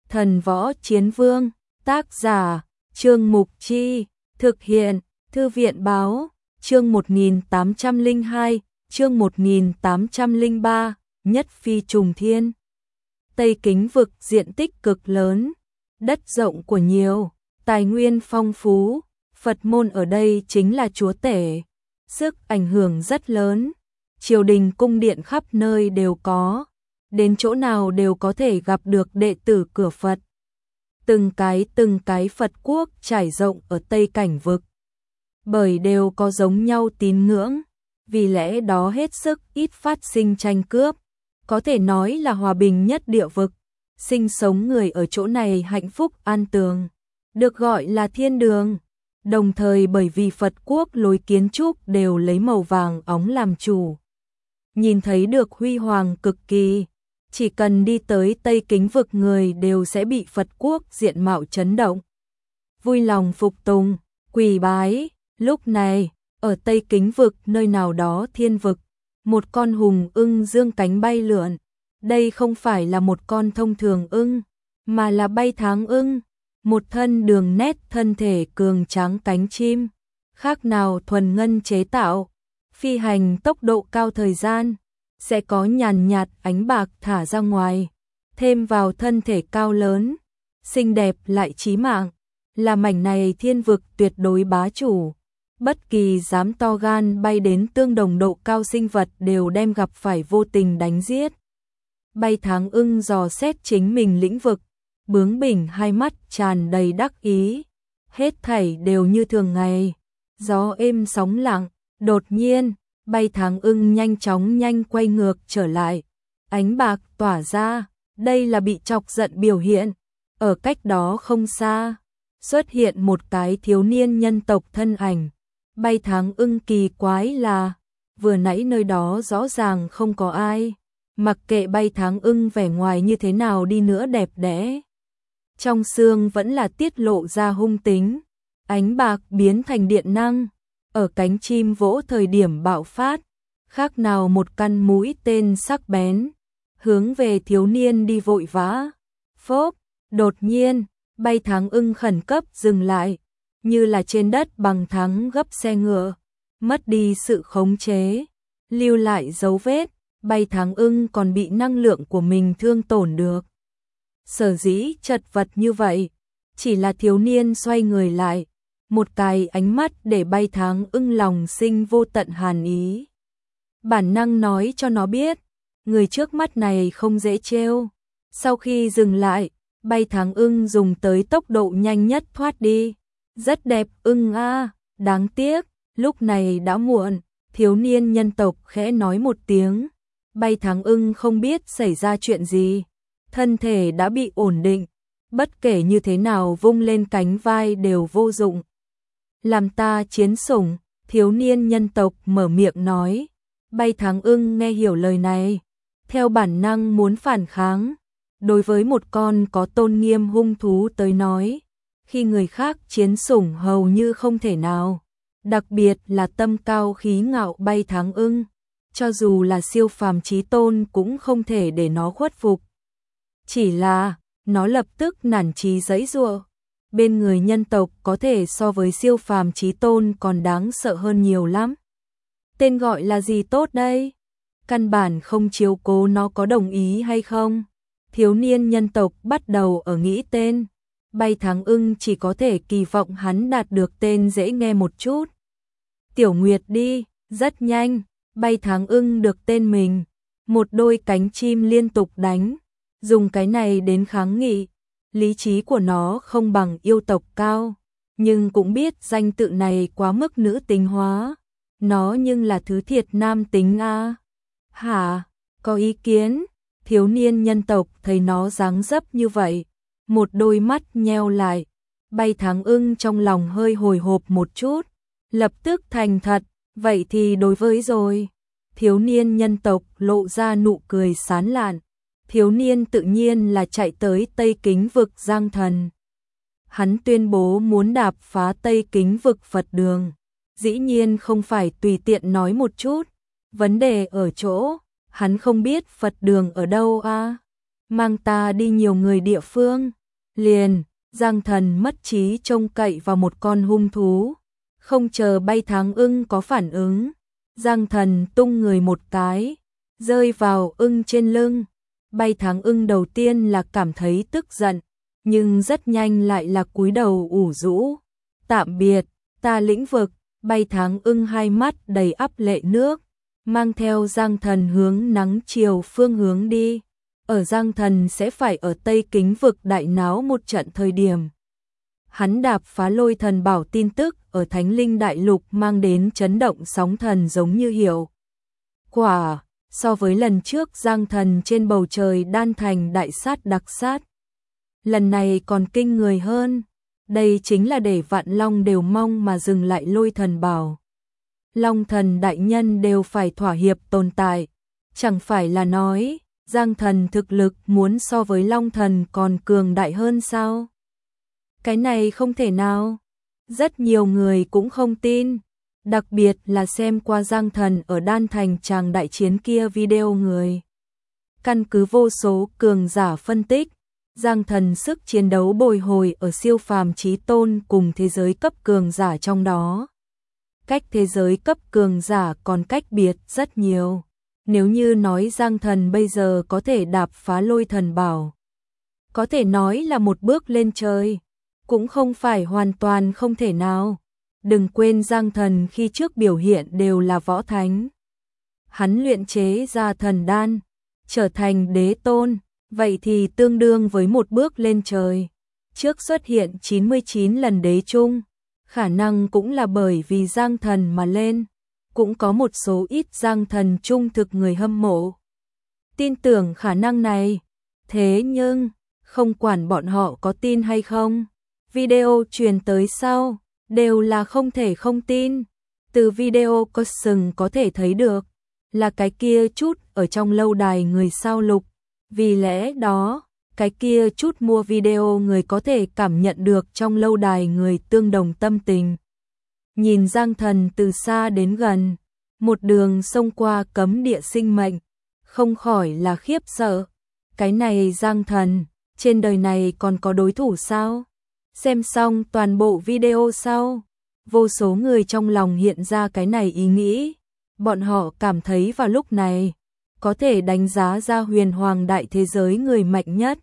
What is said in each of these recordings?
Thần Võ Chiến Vương, tác giả, Trương Mục Chi, thực hiện, Thư viện Báo, chương 1802, chương 1803, Nhất Phi Trùng Thiên. Tây Kính vực diện tích cực lớn, đất rộng của nhiều, tài nguyên phong phú, Phật môn ở đây chính là chúa tể, sức ảnh hưởng rất lớn, triều đình cung điện khắp nơi đều có, đến chỗ nào đều có thể gặp được đệ tử cửa Phật. Từng cái Phật quốc trải rộng ở Tây Cảnh vực, bởi đều có giống nhau tín ngưỡng, vì lẽ đó hết sức ít phát sinh tranh cướp, có thể nói là hòa bình nhất địa vực, sinh sống người ở chỗ này hạnh phúc an tường, được gọi là thiên đường. Đồng thời bởi vì Phật quốc lối kiến trúc đều lấy màu vàng óng làm chủ, nhìn thấy được huy hoàng cực kỳ, chỉ cần đi tới Tây Kính vực người đều sẽ bị Phật quốc diện mạo chấn động, vui lòng phục tùng, quỳ bái. Lúc này, ở Tây Kính vực nơi nào đó thiên vực, một con hùng ưng dương cánh bay lượn, đây không phải là một con thông thường ưng, mà là bay tháng ưng, một thân đường nét thân thể cường tráng cánh chim, khác nào thuần ngân chế tạo, phi hành tốc độ cao thời gian, sẽ có nhàn nhạt ánh bạc thả ra ngoài, thêm vào thân thể cao lớn, xinh đẹp lại chí mạng, là mảnh này thiên vực tuyệt đối bá chủ. Bất kỳ dám to gan bay đến tương đồng độ cao sinh vật đều đem gặp phải vô tình đánh giết. Bay tháng ưng dò xét chính mình lĩnh vực, bướng bỉnh hai mắt tràn đầy đắc ý, hết thảy đều như thường ngày, gió êm sóng lặng, đột nhiên, bay tháng ưng nhanh chóng quay ngược trở lại, ánh bạc tỏa ra, đây là bị chọc giận biểu hiện, ở cách đó không xa, xuất hiện một cái thiếu niên nhân tộc thân ảnh. Bay tháng ưng kỳ quái là, vừa nãy nơi đó rõ ràng không có ai, mặc kệ bay tháng ưng vẻ ngoài như thế nào đi nữa đẹp đẽ, trong xương vẫn là tiết lộ ra hung tính, ánh bạc biến thành điện năng, ở cánh chim vỗ thời điểm bạo phát, khác nào một căn mũi tên sắc bén, hướng về thiếu niên đi vội vã. Phốp, đột nhiên, bay tháng ưng khẩn cấp dừng lại, như là trên đất bằng thắng gấp xe ngựa, mất đi sự khống chế, lưu lại dấu vết, bay tháng ưng còn bị năng lượng của mình thương tổn được. Sở dĩ chật vật như vậy, chỉ là thiếu niên xoay người lại, một cái ánh mắt để bay tháng ưng lòng sinh vô tận hàn ý. Bản năng nói cho nó biết, người trước mắt này không dễ trêu. Sau khi dừng lại, bay tháng ưng dùng tới tốc độ nhanh nhất thoát đi. Rất đẹp ưng a, đáng tiếc, lúc này đã muộn, thiếu niên nhân tộc khẽ nói một tiếng. Bay tháng ưng không biết xảy ra chuyện gì, thân thể đã bị ổn định, bất kể như thế nào vung lên cánh vai đều vô dụng. Làm ta chiến sủng, thiếu niên nhân tộc mở miệng nói. Bay tháng ưng nghe hiểu lời này, theo bản năng muốn phản kháng. Đối với một con có tôn nghiêm hung thú tới nói, khi người khác chiến sủng hầu như không thể nào, đặc biệt là tâm cao khí ngạo bay tháng ưng, cho dù là siêu phàm chí tôn cũng không thể để nó khuất phục. Chỉ là, nó lập tức nản chí giãy giụa. Bên người nhân tộc có thể so với siêu phàm chí tôn còn đáng sợ hơn nhiều lắm. Tên gọi là gì tốt đây? Căn bản không chiếu cố nó có đồng ý hay không. Thiếu niên nhân tộc bắt đầu ở nghĩ tên. Bay tháng ưng chỉ có thể kỳ vọng hắn đạt được tên dễ nghe một chút. Tiểu Nguyệt đi, rất nhanh, bay tháng ưng được tên mình. Một đôi cánh chim liên tục đánh, dùng cái này đến kháng nghị. Lý trí của nó không bằng yêu tộc cao, nhưng cũng biết danh tự này quá mức nữ tính hóa. Nó nhưng là thứ thiệt nam tính a. Hả, có ý kiến? Thiếu niên nhân tộc thấy nó dáng dấp như vậy, một đôi mắt nheo lại, bay tháng ưng trong lòng hơi hồi hộp một chút, lập tức thành thật, vậy thì đối với rồi. Thiếu niên nhân tộc lộ ra nụ cười sán lạn, thiếu niên tự nhiên là chạy tới Tây Kính vực Giang Thần. Hắn tuyên bố muốn đạp phá Tây Kính vực Phật đường, dĩ nhiên không phải tùy tiện nói một chút, vấn đề ở chỗ, hắn không biết Phật đường ở đâu a. Mang ta đi nhiều người địa phương, Liền, Giang Thần mất trí trông cậy vào một con hung thú. Không chờ Bay Tháng Ưng có phản ứng, Giang Thần tung người một cái, rơi vào ưng trên lưng. Bay Tháng Ưng đầu tiên là cảm thấy tức giận, nhưng rất nhanh lại là cúi đầu ủ rũ. Tạm biệt, ta lĩnh vực. Bay Tháng Ưng hai mắt đầy ắp lệ nước, mang theo Giang Thần hướng nắng chiều phương hướng đi. Ở Giang Thần sẽ phải ở Tây Kính vực đại náo một trận thời điểm. Hắn đạp phá lôi thần bảo tin tức ở Thánh Linh Đại Lục mang đến chấn động sóng thần giống như hiệu quả. So với lần trước Giang Thần trên bầu trời đan thành đại sát đặc sát, lần này còn kinh người hơn. Đây chính là để vạn long đều mong mà dừng lại lôi thần bảo. Long thần đại nhân đều phải thỏa hiệp tồn tại. Chẳng phải là nói, Giang Thần thực lực muốn so với long thần còn cường đại hơn sao? Cái này không thể nào. Rất nhiều người cũng không tin. Đặc biệt là xem qua Giang Thần ở đan thành tràng đại chiến kia video người. Căn cứ vô số cường giả phân tích, Giang Thần sức chiến đấu bồi hồi ở siêu phàm chí tôn cùng thế giới cấp cường giả trong đó. Cách thế giới cấp cường giả còn cách biệt rất nhiều. Nếu như nói Giang Thần bây giờ có thể đạp phá lôi thần bảo, có thể nói là một bước lên trời, cũng không phải hoàn toàn không thể nào. Đừng quên Giang Thần khi trước biểu hiện đều là võ thánh. Hắn luyện chế ra thần đan, trở thành đế tôn. Vậy thì tương đương với một bước lên trời. Trước xuất hiện 99 lần đế trung, khả năng cũng là bởi vì Giang Thần mà lên. Cũng có một số ít Giang Thần trung thực người hâm mộ tin tưởng khả năng này. Thế nhưng, không quản bọn họ có tin hay không, video truyền tới sau, đều là không thể không tin. Từ video caption có thể thấy được, là cái kia chút ở trong lâu đài người sao lục. Vì lẽ đó, cái kia chút mua video người có thể cảm nhận được trong lâu đài người tương đồng tâm tình. Nhìn Giang Thần từ xa đến gần, một đường xông qua cấm địa sinh mệnh, không khỏi là khiếp sợ. Cái này Giang Thần, trên đời này còn có đối thủ sao? Xem xong toàn bộ video sau, vô số người trong lòng hiện ra cái này ý nghĩ. Bọn họ cảm thấy vào lúc này, có thể đánh giá ra huyền hoàng đại thế giới người mạnh nhất.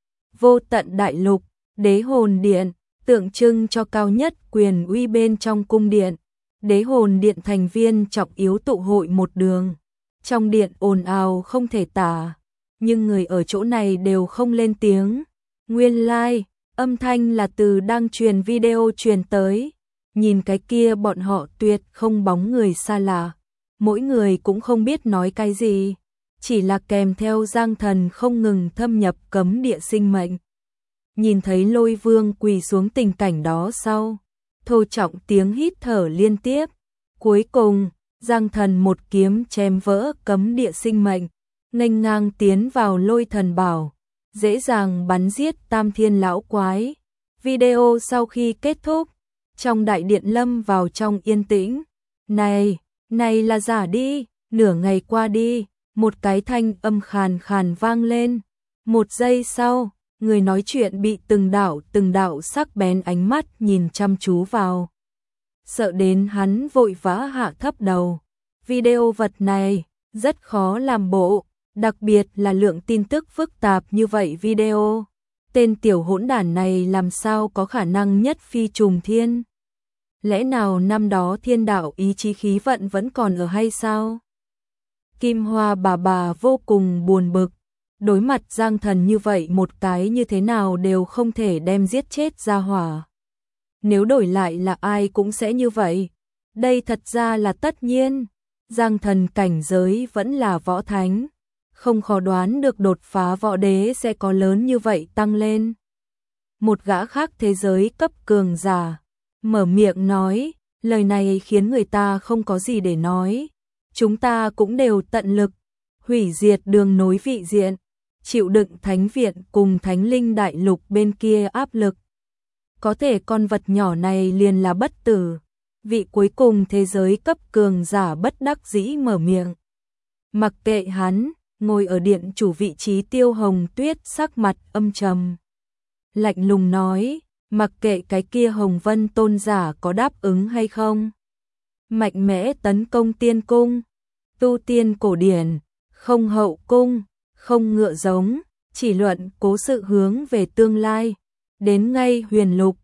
Vô tận đại lục, đế hồn điện, tượng trưng cho cao nhất quyền uy bên trong cung điện. Đế hồn điện thành viên trọng yếu tụ hội một đường. Trong điện ồn ào không thể tả, nhưng người ở chỗ này đều không lên tiếng. Nguyên lai, âm thanh là từ đang truyền video truyền tới. Nhìn cái kia bọn họ tuyệt không bóng người xa lạ. Mỗi người cũng không biết nói cái gì, chỉ là kèm theo Giang Thần không ngừng thâm nhập cấm địa sinh mệnh. Nhìn thấy Lôi Vương quỳ xuống tình cảnh đó sau, thô trọng tiếng hít thở liên tiếp. Cuối cùng, Giang Thần một kiếm chém vỡ cấm địa sinh mệnh, nghênh ngang tiến vào lôi thần bảo, dễ dàng bắn giết tam thiên lão quái. Video sau khi kết thúc, trong đại điện lâm vào trong yên tĩnh. Này là giả đi. Nửa ngày qua đi, một cái thanh âm khàn khàn vang lên. Một giây sau, người nói chuyện bị từng đạo sắc bén ánh mắt nhìn chăm chú vào. Sợ đến hắn vội vã hạ thấp đầu. Video vật này rất khó làm bộ, đặc biệt là lượng tin tức phức tạp như vậy video. Tên tiểu hỗn đản này làm sao có khả năng nhất phi trùng thiên? Lẽ nào năm đó thiên đạo ý chí khí vận vẫn còn ở hay sao? Kim Hoa bà vô cùng buồn bực. Đối mặt Giang Thần như vậy một cái như thế nào đều không thể đem giết chết ra hỏa. Nếu đổi lại là ai cũng sẽ như vậy. Đây thật ra là tất nhiên. Giang Thần cảnh giới vẫn là võ thánh. Không khó đoán được đột phá võ đế sẽ có lớn như vậy tăng lên. Một gã khác thế giới cấp cường giả mở miệng nói, lời này khiến người ta không có gì để nói. Chúng ta cũng đều tận lực hủy diệt đường nối vị diện, chịu đựng thánh viện cùng thánh linh đại lục bên kia áp lực. Có thể con vật nhỏ này liền là bất tử. Vị cuối cùng thế giới cấp cường giả bất đắc dĩ mở miệng. Mặc kệ hắn, ngồi ở điện chủ vị trí Tiêu Hồng Tuyết sắc mặt âm trầm. lạnh lùng nói, mặc kệ cái kia Hồng Vân tôn giả có đáp ứng hay không. Mạnh mẽ tấn công tiên cung, tu tiên cổ điển, không hậu cung, không ngựa giống, chỉ luận cố sự hướng về tương lai. Đến ngay huyền lục,